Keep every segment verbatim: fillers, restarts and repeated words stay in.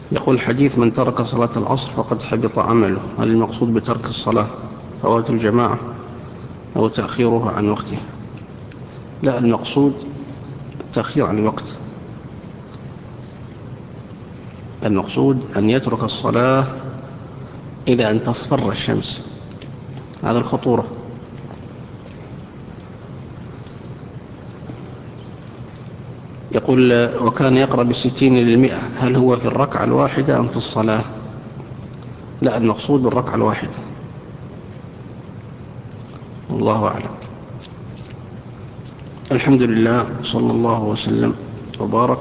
يقول حديث من ترك صلاة العصر فقد حبط عمله، هل المقصود بترك الصلاة فوات الجماعة أو تأخيرها عن وقتها؟ لا، المقصود التأخير عن الوقت، المقصود أن يترك الصلاة إلى أن تصفر الشمس، هذا الخطورة. يقول وكان يقرأ بالستين للمئة، هل هو في الركعة الواحدة أم في الصلاة؟ لا، المقصود بالركعة الواحدة، الله أعلم. الحمد لله، صلى الله وسلم وبارك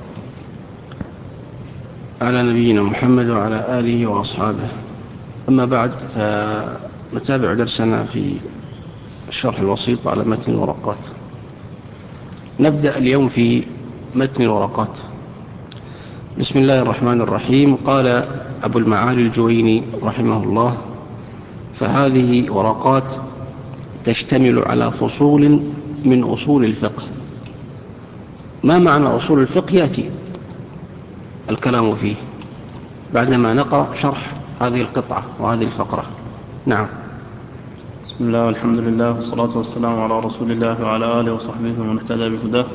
على نبينا محمد وعلى آله وأصحابه. أما بعد، فنتابع درسنا في الشرح الوسيط على متن الورقات. نبدأ اليوم في متن الورقات. بسم الله الرحمن الرحيم. قال أبو المعالي الجويني رحمه الله: فهذه ورقات تشتمل على فصول من أصول الفقه. ما معنى أصول الفقه؟ يأتي الكلام فيه بعدما نقرأ شرح هذه القطعة وهذه الفقرة. نعم. بسم الله والحمد لله والصلاة والسلام على رسول الله وعلى آله وصحبه ومن اهتدى بهداه.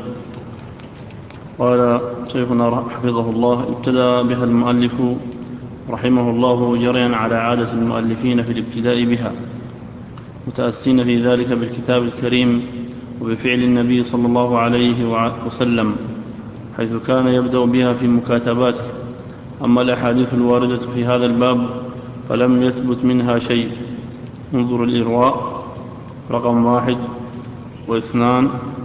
قال شيخنا حفظه الله: ابتدأ بها المؤلف رحمه الله جريا على عادة المؤلفين في الابتداء بها، متأسين في ذلك بالكتاب الكريم وبفعل النبي صلى الله عليه وسلم، حيث كان يبدأ بها في مكاتباته. أما الأحاديث الواردة في هذا الباب فلم يثبت منها شيء. انظر الإرواء رقم واحد واثنان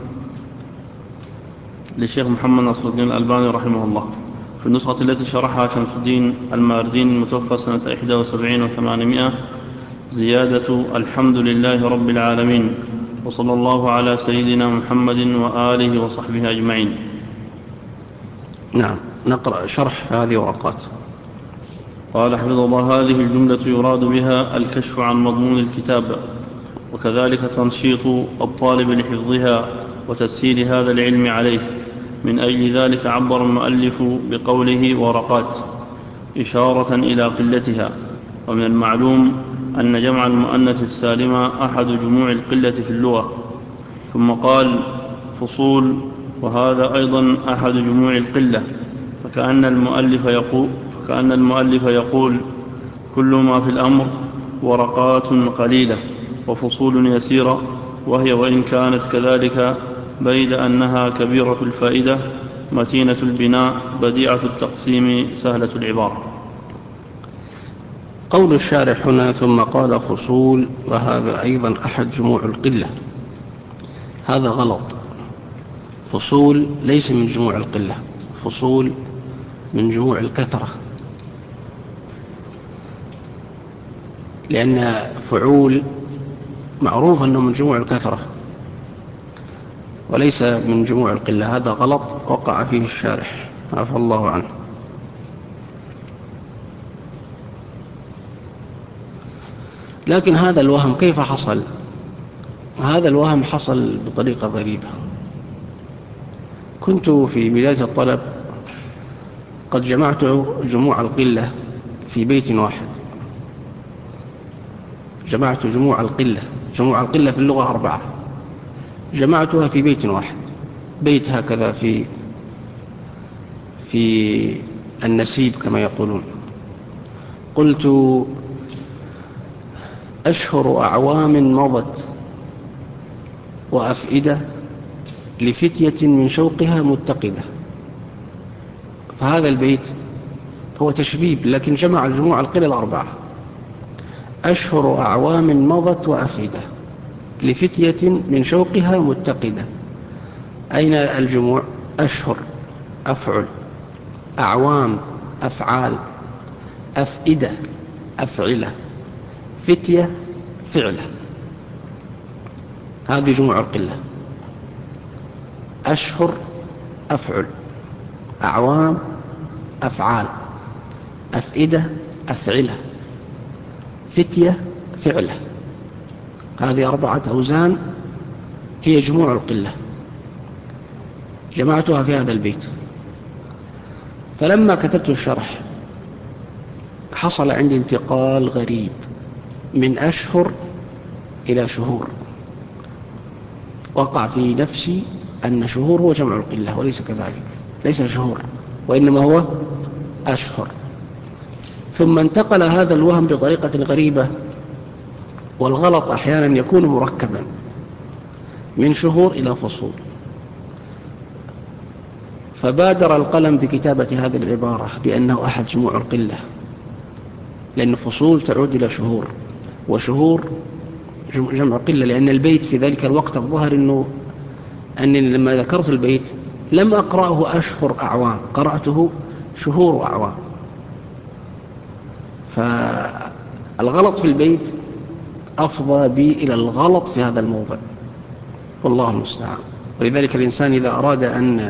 للشيخ محمد ناصر الدين الألباني رحمه الله، في النسخة التي شرحها شمس الدين الماردين المتوفى سنة إحدى وسبعين وثمانمائة، زيادة الحمد لله رب العالمين وصلى الله على سيدنا محمد وآله وصحبه أجمعين. نعم، نقرأ شرح هذه ورقات. قال حفظ الله: هذه الجملة يراد بها الكشف عن مضمون الكتاب، وكذلك تنشيط الطالب لحفظها وتسهيل هذا العلم عليه. من أجل ذلك عبر المؤلف بقوله ورقات إشارة إلى قلتها، ومن المعلوم أن جمع المؤنث السالم أحد جموع القلة في اللغة. ثم قال فصول، وهذا أيضا أحد جموع القلة، فكأن المؤلف يقول, فكأن المؤلف يقول كل ما في الأمر ورقات قليلة وفصول يسيرة، وهي وإن كانت كذلك بيد أنها كبيرة الفائدة متينة البناء بديعة التقسيم سهلة العبارة. قول الشارح هنا ثم قال فصول وهذا أيضا أحد جموع القلة، هذا غلط. فصول ليس من جموع القلة، فصول من جموع الكثرة، لأن فعول معروف أنه من جموع الكثرة وليس من جموع القلة. هذا غلط وقع فيه الشارح عفى الله عنه. لكن هذا الوهم كيف حصل؟ هذا الوهم حصل بطريقة غريبة. كنت في بداية الطلب قد جمعت جموع القلة في بيت واحد، جمعت جموع القلة جموع القلة في اللغة أربعة، جمعتها في بيت واحد، بيت هكذا في في النسيب كما يقولون. قلت أشهر أعوام مضت وأفئدة لفتية من شوقها متقدة. فهذا البيت هو تشبيب لكن جمع الجموع القلة الأربعة. أشهر أعوام مضت وأفئدة لفتية من شوقها متقدة. أين الجموع؟ أشهر أفعل، أعوام أفعال، أفئدة أفعلة، فتية فعلة. هذه جموع القلة: أشهر أفعل، أعوام أفعال، أفئدة أفعلة، فتية فعلة. هذه أربعة أوزان هي جموع القلة، جمعتها في هذا البيت. فلما كتبت الشرح حصل عندي انتقال غريب من أشهر إلى شهور، وقع في نفسي أن شهور هو جمع القلة، وليس كذلك، ليس شهور وإنما هو أشهر. ثم انتقل هذا الوهم بطريقة غريبة، والغلط أحيانا يكون مركبا من شهور إلى فصول، فبادر القلم بكتابة هذه العبارة بأنه أحد جموع القلة، لأن فصول تعود إلى شهور، وشهور جمع قلة، لأن البيت في ذلك الوقت الظاهر أنه أني لما ذكرت البيت لم أقرأه أشهر أعوام، قرأته شهور أعوام، فالغلط في البيت أفضى بي إلى الغلط في هذا الموضع، والله المستعان. ولذلك الإنسان إذا أراد أن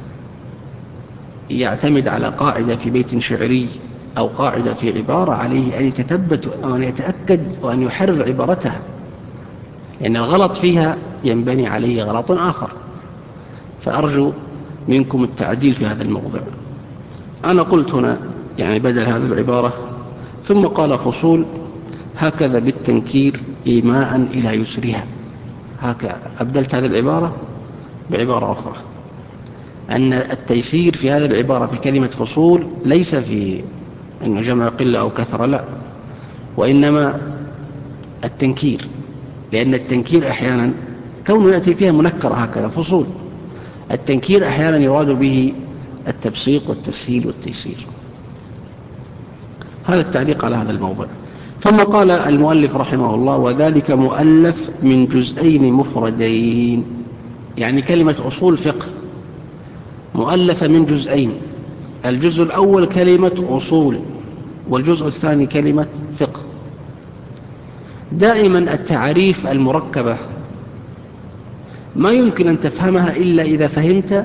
يعتمد على قاعدة في بيت شعري أو قاعدة في عبارة، عليه أن يتثبت وأن يتأكد وأن يحرر عبارتها، لأن الغلط فيها ينبني عليه غلط آخر. فأرجو منكم التعديل في هذا الموضع. أنا قلت هنا يعني بدل هذه العبارة ثم قال فصول هكذا بالتنكير إيماء إلى يسرها، هكذا أبدلت هذه العبارة بعبارة أخرى، أن التيسير في هذه العبارة في كلمة فصول ليس في أنه جمع قلة أو كثرة، لا، وإنما التنكير، لأن التنكير أحيانا كونه يأتي فيها منكرة هكذا فصول، التنكير أحيانا يراد به التبسيط والتسهيل والتيسير. هذا التعليق على هذا الموضوع. ثم قال المؤلف رحمه الله وذلك مؤلف من جزئين مفردين، يعني كلمة أصول فقه مؤلفة من جزئين، الجزء الأول كلمة أصول، والجزء الثاني كلمة فقه. دائما التعريف المركبة ما يمكن أن تفهمها إلا إذا فهمت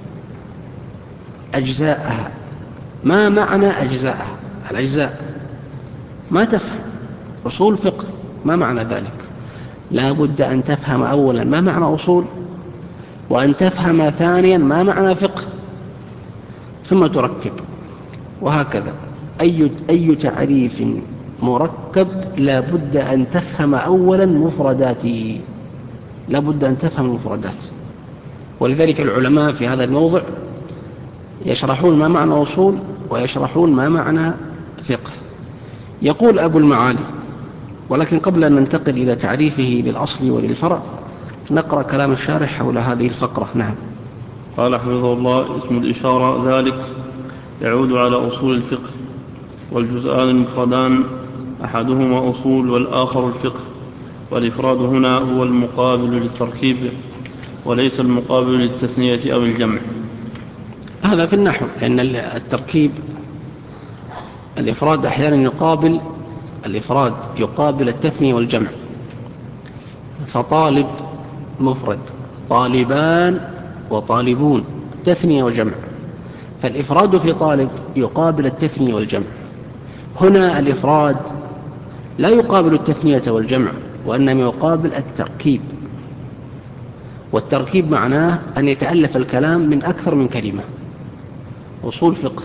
أجزاءها. ما معنى أجزاءها؟ الأجزاء ما تفهم. أصول فقه ما معنى ذلك؟ لا بد أن تفهم أولا ما معنى أصول، وأن تفهم ثانيا ما معنى فقه، ثم تركب، وهكذا أي, أي تعريف مركب لا بد أن تفهم أولا مفرداته، لا بد أن تفهم المفردات. ولذلك العلماء في هذا الموضع يشرحون ما معنى أصول ويشرحون ما معنى فقه. يقول أبو المعالي، ولكن قبل أن ننتقل إلى تعريفه للأصل وللفرع نقرأ كلام الشارح حول هذه الفقرة. نعم. قال حفظه الله اسم الإشارة ذلك يعود على أصول الفقه، والجزءان المفردان أحدهما أصول والآخر الفقه، والإفراد هنا هو المقابل للتركيب وليس المقابل للتثنية أو الجمع. هذا في النحو، لأن التركيب الإفراد أحيانا يقابل الإفراد يقابل التثنية والجمع، فطالب مفرد، طالبان وطالبون تثنية وجمع، فالإفراد في طالب يقابل التثنية والجمع. هنا الإفراد لا يقابل التثنية والجمع، وإنما يقابل التركيب، والتركيب معناه أن يتألف الكلام من أكثر من كلمة. أصول فقه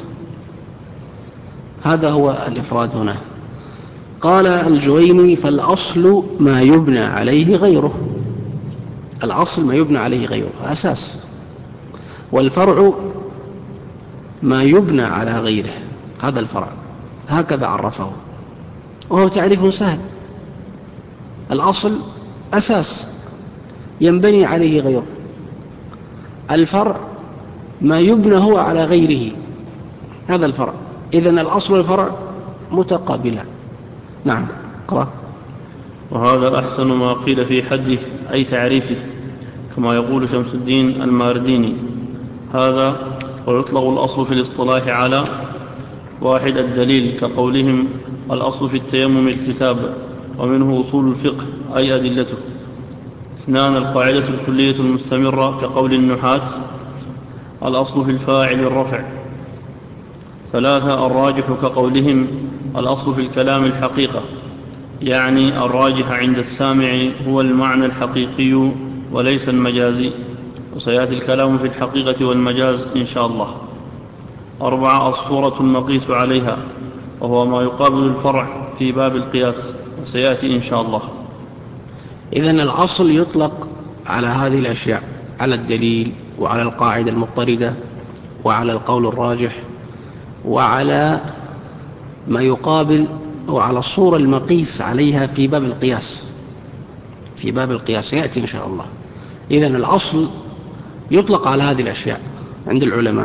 هذا هو الإفراد هنا. قال الجويني فالأصل ما يبنى عليه غيره، الأصل ما يبنى عليه غيره أساس، والفرع ما يبنى على غيره، هذا الفرع. هكذا عرفه، وهو تعريف سهل. الأصل أساس ينبني عليه غيره، الفرع ما يبنى هو على غيره، هذا الفرع. إذن الأصل والفرع متقابلان. نعم. اقرأ. وهذا أحسن ما قيل في حده أي تعريفه، كما يقول شمس الدين المارديني هذا. ويطلق الأصل في الاصطلاح على واحد الدليل، كقولهم الأصل في التيمم الكتاب، ومنه أصول الفقه أي أدلته. اثنان القاعدة الكلية المستمرة، كقول النحاة الأصل في الفاعل الرفع. ثلاثة الراجح، كقولهم الأصل في الكلام الحقيقة، يعني الراجح عند السامع هو المعنى الحقيقي وليس المجازي، وسيأتي الكلام في الحقيقة والمجاز إن شاء الله. أربعة الصورة المقيس عليها، وهو ما يقابل الفرع في باب القياس، وسيأتي إن شاء الله. إذن الأصل يطلق على هذه الأشياء، على الدليل وعلى القاعدة المضطردة وعلى القول الراجح وعلى ما يقابل وعلى الصورة المقيس عليها في باب القياس. في باب القياس يأتي إن شاء الله. إذن الأصل يطلق على هذه الأشياء عند العلماء.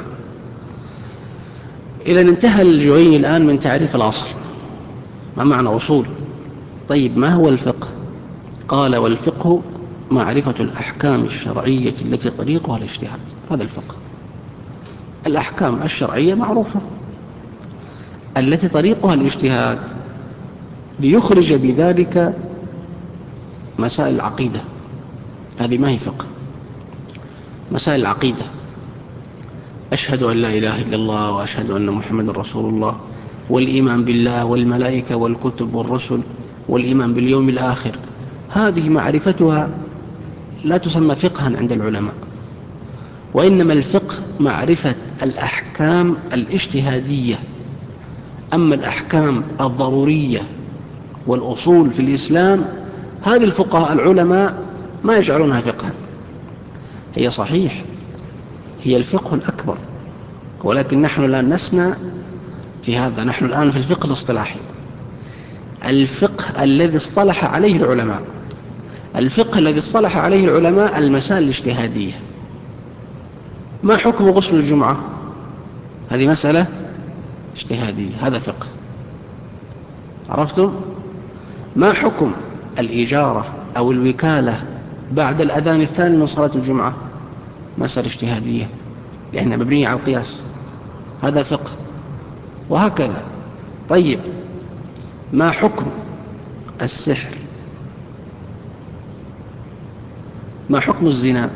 إذن انتهى الجويني الآن من تعريف الأصل. ما معنى أصول؟ طيب ما هو الفقه؟ قال: والفقه معرفة الأحكام الشرعية التي طريقها الاجتهاد. هذا الفقه. الأحكام الشرعية معروفة التي طريقها الاجتهاد ليخرج بذلك مسائل العقيدة. هذه ما هي فقه. مسائل العقيدة: أشهد أن لا إله إلا الله وأشهد أن محمد رسول الله، والإيمان بالله والملائكة والكتب والرسل، والإيمان باليوم الآخر. هذه معرفتها لا تسمى فقها عند العلماء، وإنما الفقه معرفة الأحكام الاجتهادية. أما الأحكام الضرورية والأصول في الإسلام هذه الفقهاء العلماء ما يجعلونها فقها. هي صحيح هي الفقه الأكبر، ولكن نحن لا نسنى في هذا. نحن الآن في الفقه الاصطلاحي، الفقه الذي اصطلح عليه العلماء. الفقه الذي اصطلح عليه العلماء المسائل الاجتهادية. ما حكم غسل الجمعة؟ هذه مسألة اجتهادية، هذا فقه. عرفتم؟ ما حكم الإجارة أو الوكالة بعد الأذان الثاني من صلاة الجمعة؟ مسألة اجتهادية لأنها مبنية على القياس، هذا فقه. وهكذا. طيب ما حكم السحر؟ ما حكم الزنا؟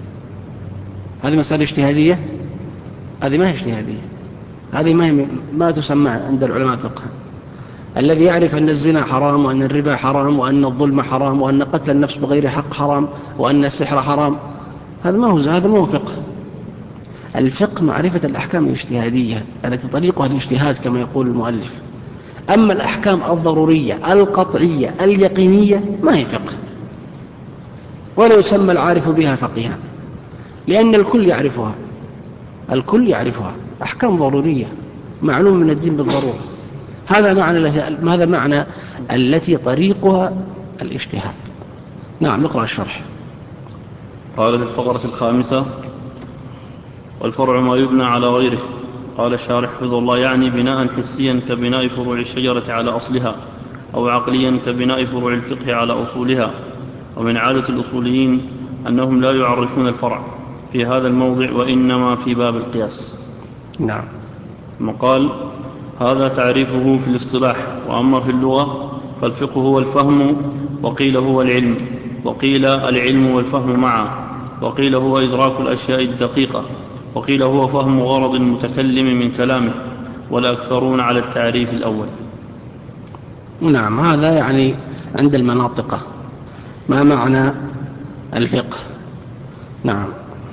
هذه مسألة اجتهادية؟ هذه ما هي اجتهادية، هذه ما, هي ما تسمى عند العلماء فقها. الذي يعرف أن الزنا حرام وأن الربا حرام وأن الظلم حرام وأن قتل النفس بغير حق حرام وأن السحر حرام، هذا ما هو هذا ما هو فقه. الفقه معرفة الأحكام الاجتهادية التي طريقها الاجتهاد كما يقول المؤلف. أما الأحكام الضرورية القطعية اليقينية ما هي فقه، ولا يسمى العارف بها فقيها، لأن الكل يعرفها. الكل يعرفها أحكام ضرورية معلوم من الدين بالضرورة. هذا معنى هذا معنى التي طريقها الاجتهاد. نعم، نقرأ الشرح. قال في الفقرة الخامسة: والفرع ما يبنى على غيره. قال الشارح حفظه الله: يعني بناء حسيا كبناء فروع الشجرة على أصلها، أو عقليا كبناء فروع الفقه على أصولها. ومن عادة الأصوليين أنهم لا يعرفون الفرع في هذا الموضع، وإنما في باب القياس. نعم. مقال: هذا تعريفه في الاصطلاح. وأما في اللغة فالفقه هو الفهم، وقيل هو العلم، وقيل العلم والفهم معا، وقيل هو إدراك الأشياء الدقيقة، وقيل هو فهم غرض المتكلم من كلامه، والأكثرون على التعريف الأول. نعم، هذا يعني عند المناطق. ما معنى الفقه؟ نعم.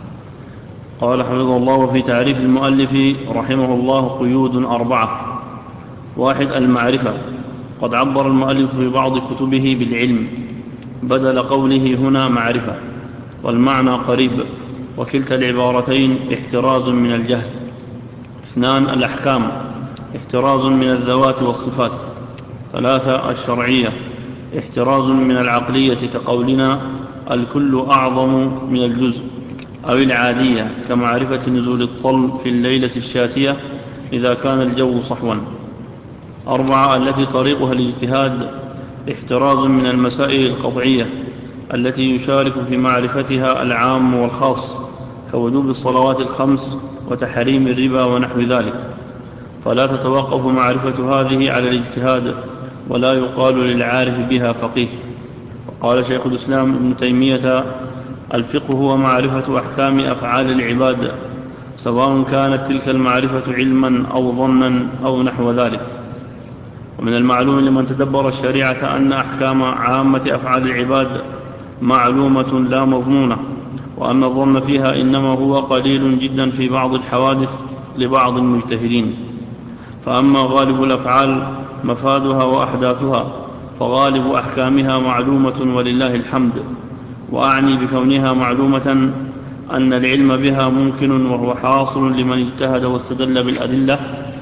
قال حفظه الله: وفي تعريف المؤلف رحمه الله قيود أربعة. واحد: المعرفة. قد عبر المؤلف في بعض كتبه بالعلم بدل قوله هنا معرفة، والمعنى قريب، وكلتا العبارتين احتراز من الجهل. اثنان: الأحكام. احتراز من الذوات والصفات. ثلاثة: الشرعية. احتراز من العقلية كقولنا الكل أعظم من الجزء. أو العادية كمعرفة نزول الطل في الليلة الشاتية إذا كان الجو صحوا. أربعة: التي طريقها الاجتهاد. احتراز من المسائل القطعية التي يشارك في معرفتها العام والخاص كوجوب الصلوات الخمس وتحريم الربا ونحو ذلك، فلا تتوقف معرفة هذه على الاجتهاد، ولا يقال للعارف بها فقيه. وقال شيخ الإسلام ابن تيمية: الفقه هو معرفة أحكام أفعال العباد، سواء كانت تلك المعرفة علما أو ظنا أو نحو ذلك. ومن المعلوم لمن تدبر الشريعة أن أحكام عامة أفعال العباد معلومة لا مضمونة، وأن الظن فيها إنما هو قليل جدا في بعض الحوادث لبعض المجتهدين. فأما غالب الأفعال مفادها وأحداثها فغالب أحكامها معلومة ولله الحمد. وأعني بكونها معلومة أن العلم بها ممكن وهو حاصل لمن اجتهد واستدل بالأدلة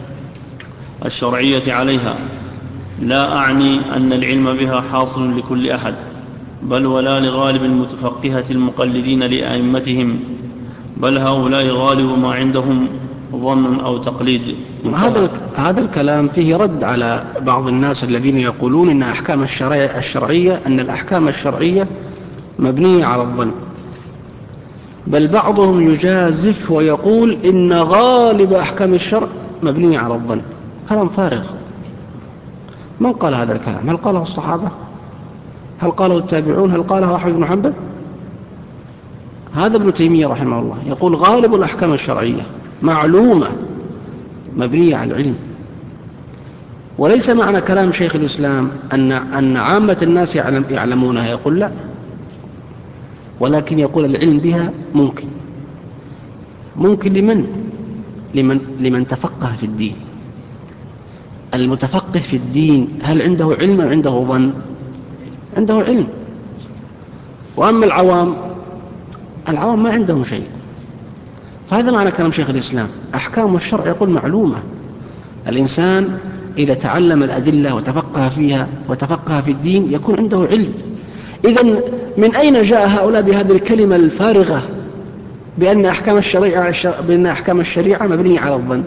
الشرعية عليها، لا أعني أن العلم بها حاصل لكل أحد، بل ولا لغالب المتفقهة المقلدين لأئمتهم، بل هؤلاء غالب ما عندهم ظن أو تقليد. هذا هذا الكلام فيه رد على بعض الناس الذين يقولون إن أحكام الشرعية, الشرعية أن الأحكام الشرعية مبنية على الظن، بل بعضهم يجازف ويقول إن غالب أحكام الشرع مبنية على الظن. كلام فارغ. من قال هذا الكلام؟ هل قاله الصحابة؟ هل قاله التابعون؟ هل قاله أحمد بن حنبل؟ هذا ابن تيمية رحمه الله يقول غالب الأحكام الشرعية معلومة مبنية على العلم. وليس معنى كلام شيخ الإسلام أن, أن عامة الناس يعلم يعلمونها، يقول لا، ولكن يقول العلم بها ممكن. ممكن لمن؟ لمن, لمن تفقه في الدين. المتفقه في الدين هل عنده علم أم عنده ظن؟ عنده علم. وأما العوام، العوام ما عندهم شيء. فهذا معنى كلام شيخ الإسلام، أحكام الشرع يقول معلومة. الإنسان إذا تعلم الأدلة وتفقه فيها وتفقه في الدين يكون عنده علم. إذن من أين جاء هؤلاء بهذه الكلمة الفارغة بأن أحكام الشريعة, بأن أحكام الشريعة مبنية على الظن؟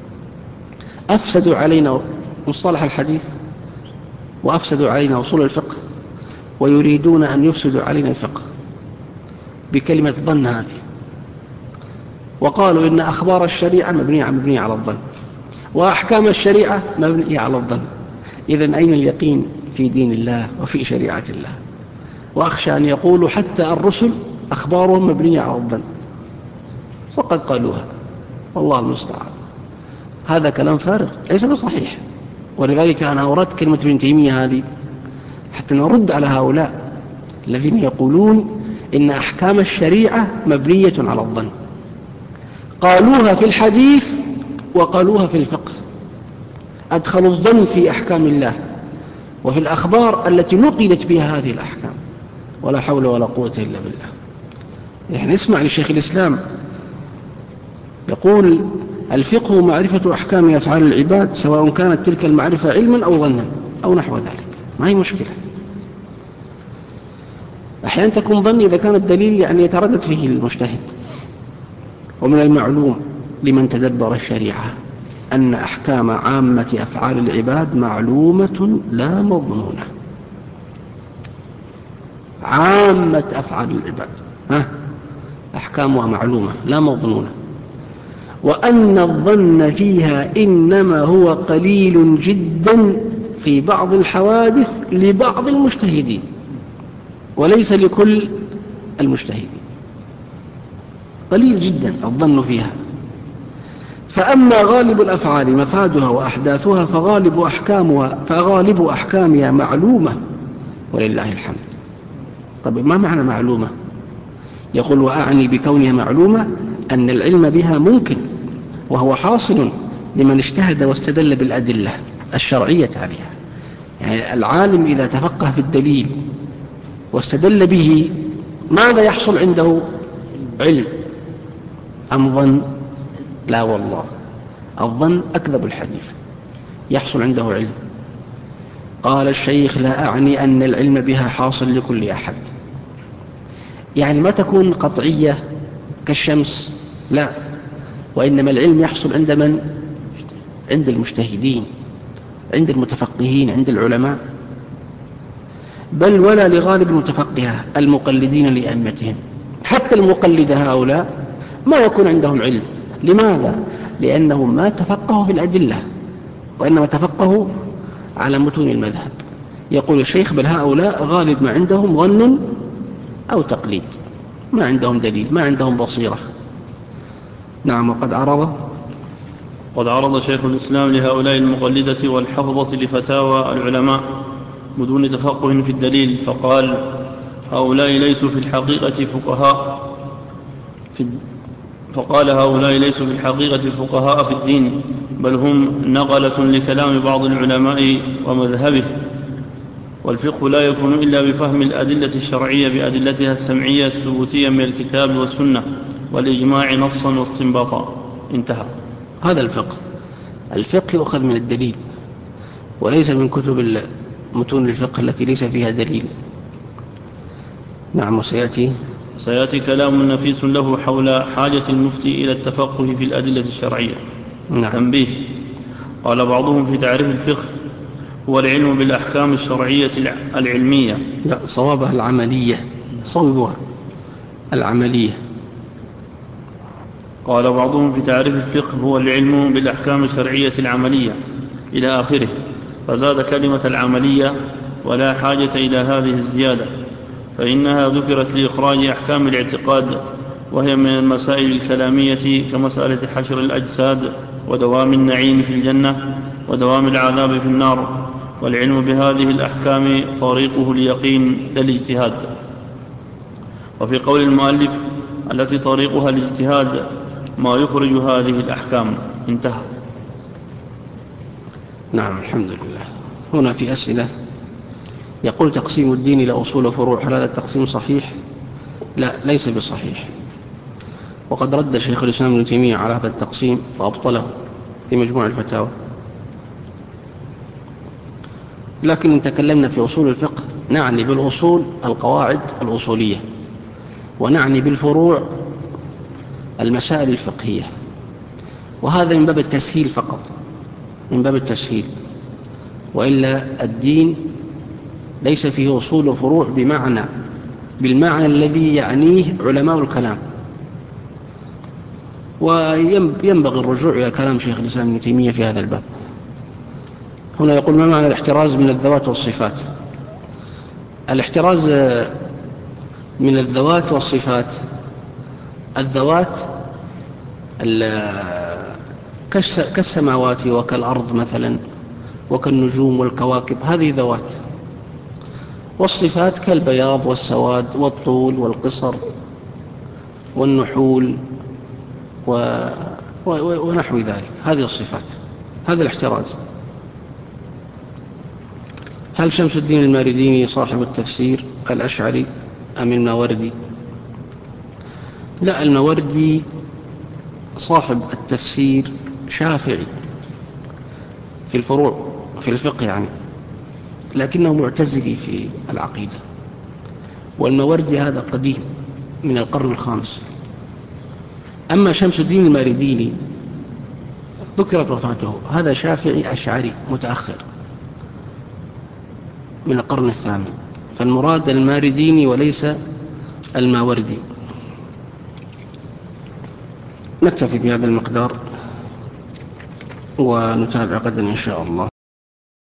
أفسدوا علينا مصطلح الحديث، وأفسدوا علينا أصول الفقه، ويريدون أن يفسدوا علينا الفقه بكلمة ظن هذه. وقالوا إن أخبار الشريعة مبنية مبنية على الظن، وأحكام الشريعة مبنية على الظن. إذن أين اليقين في دين الله وفي شريعة الله؟ وأخشى أن يقولوا حتى الرسل أخبارهم مبنية على الظن، وقد قالوها، والله المستعان. هذا كلام فارغ ليس بصحيح. ولذلك أنا أورد كلمة ابن تيمية هذه حتى نرد على هؤلاء الذين يقولون إن أحكام الشريعة مبنية على الظن. قالوها في الحديث وقالوها في الفقه، أدخلوا الظن في أحكام الله وفي الأخبار التي نقلت بها هذه الأحكام. ولا حول ولا قوة إلا بالله. يعني اسمع لشيخ الإسلام يقول الفقه معرفة أحكام أفعال العباد سواء كانت تلك المعرفة علما أو ظنا أو نحو ذلك، ما هي مشكلة. أحيانا تكون ظن إذا كان الدليل يعني يتردد فيه المجتهد. ومن المعلوم لمن تدبر الشريعة أن أحكام عامة أفعال العباد معلومة لا مظنونة. عامة أفعال العباد ها أحكامها معلومة لا مظنونة، وأن الظن فيها إنما هو قليل جدا في بعض الحوادث لبعض المجتهدين وليس لكل المجتهدين، قليل جدا الظن فيها. فأما غالب الأفعال مفادها وأحداثها فغالب أحكامها فغالب أحكامها معلومة ولله الحمد. طيب ما معنى معلومة؟ يقول وأعني بكونها معلومة أن العلم بها ممكن وهو حاصل لمن اجتهد واستدل بالأدلة الشرعية عليها. يعني العالم إذا تفقه في الدليل واستدل به ماذا يحصل عنده؟ علم أم ظن؟ لا والله، الظن أكذب الحديث، يحصل عنده علم. قال الشيخ لا أعني أن العلم بها حاصل لكل أحد، يعني ما تكون قطعية كالشمس، لا، وإنما العلم يحصل عند من؟ عند المجتهدين، عند المتفقهين، عند العلماء، بل ولا لغالب المتفقهة المقلدين لأئمتهم. حتى المقلد هؤلاء ما يكون عندهم علم. لماذا؟ لأنهم ما تفقهوا في الأدلة وإنما تفقهوا على متون المذهب. يقول الشيخ بل هؤلاء غالب ما عندهم ظن أو تقليد، ما عندهم دليل، ما عندهم بصيرة. نعم. وقد عرض قد عرض شيخ الإسلام لهؤلاء المقلدة والحفظة لفتاوى العلماء بدون تفقه في الدليل، فقال هؤلاء ليسوا في الحقيقة فقهاء في فقال هؤلاء ليسوا في الحقيقة فقهاء في الدين، بل هم نقلة لكلام بعض العلماء ومذهبه، والفقه لا يكون إلا بفهم الأدلة الشرعية بأدلتها السمعية الثبوتية من الكتاب والسنة والإجماع نصا واستنباطا. انتهى. هذا الفقه. الفقه يؤخذ من الدليل وليس من كتب متون الفقه التي ليس فيها دليل. نعم. وسيأتي سيأتي كلام نفيس له حول حاجة المفتي إلى التفقه في الأدلة الشرعية. نعم. تنبيه: قال بعضهم في تعريف الفقه: هو العلم بالأحكام الشرعية العلمية. لا، صوابها العملية. صوبها العملية. قال بعضهم في تعريف الفقه: هو العلم بالأحكام الشرعية العملية، إلى آخره، فزاد كلمة العملية، ولا حاجة إلى هذه الزيادة، فإنها ذكرت لإخراج أحكام الاعتقاد، وهي من المسائل الكلامية كمسألة حشر الأجساد ودوام النعيم في الجنة ودوام العذاب في النار. والعلم بهذه الأحكام طريقه اليقين للاجتهاد. وفي قول المؤلف: التي طريقها الاجتهاد ما يخرج هذه الأحكام. انتهى. نعم. الحمد لله. هنا في أسئلة. يقول: تقسيم الدين إلى أصول وفروع، هل هذا التقسيم صحيح؟ لا، ليس بصحيح. وقد رد شيخ الإسلام ابن تيمية على هذا التقسيم وأبطله في مجموع الفتاوى. لكن إن تكلمنا في أصول الفقه نعني بالأصول القواعد الأصولية، ونعني بالفروع المسائل الفقهية، وهذا من باب التسهيل فقط، من باب التسهيل. وإلا الدين ليس فيه أصول وفروع بمعنى بالمعنى الذي يعنيه علماء الكلام. وينبغي الرجوع إلى كلام شيخ الإسلام ابن تيمية في هذا الباب. هنا يقول: ما معنى الاحتراز من الذوات والصفات؟ الاحتراز من الذوات والصفات: الذوات كالسماوات وكالأرض مثلا وكالنجوم والكواكب، هذه ذوات. والصفات كالبياض والسواد والطول والقصر والنحول و... ونحو ذلك، هذه الصفات. هذا الاحتراز. هل شمس الدين المارديني صاحب التفسير الأشعري أم الماوردي؟ لا، الماوردي صاحب التفسير شافعي في الفروع في الفقه يعني، لكنه معتزلي في العقيدة. والماوردي هذا قديم من القرن الخامس. أما شمس الدين المارديني ذكرت وفاته، هذا شافعي أشعري متأخر من القرن الثامن، فالمراد المارديني وليس الماوردي. نكتفي بهذا المقدار ونتابع غدا إن شاء الله.